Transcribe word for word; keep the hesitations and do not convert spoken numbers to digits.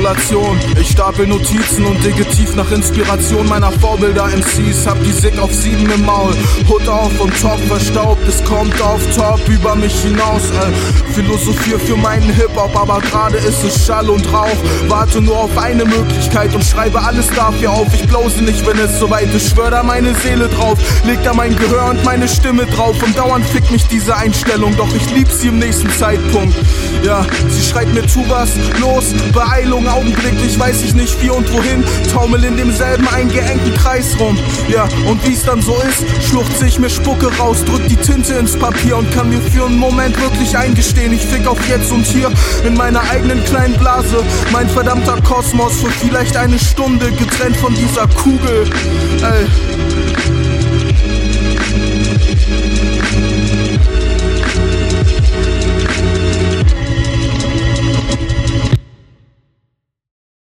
Isolation. Ich stapel Notizen und digge tief nach Inspiration meiner Vorbilder M Cs. Hab die Sick auf sieben im Maul, Hut auf und top verstaubt. Es kommt auf top über mich hinaus, ey. Philosophier für meinen Hip-Hop, aber gerade ist es Schall und Rauch. Warte nur auf eine Möglichkeit und schreibe alles dafür auf. Ich blause nicht, wenn es soweit ist, schwör da meine Seele drauf. Leg da mein Gehör und meine Stimme drauf. Und dauernd fickt mich diese Einstellung, doch ich lieb sie im nächsten Zeitpunkt. Ja, sie schreit mir tu was, los, Beeilung, augenblicklich weiß ich nicht wie und wohin. Taumel in demselben eingeengten Kreis rum. Ja, und wie's dann so ist, schluchze ich mir Spucke raus, drück die Tinte ins Papier und kann mir für einen Moment wirklich eingestehen, ich fick auf jetzt und hier in meiner eigenen kleinen Blase. Mein verdammter Kosmos für vielleicht eine Stunde, getrennt von dieser Kugel. Ey.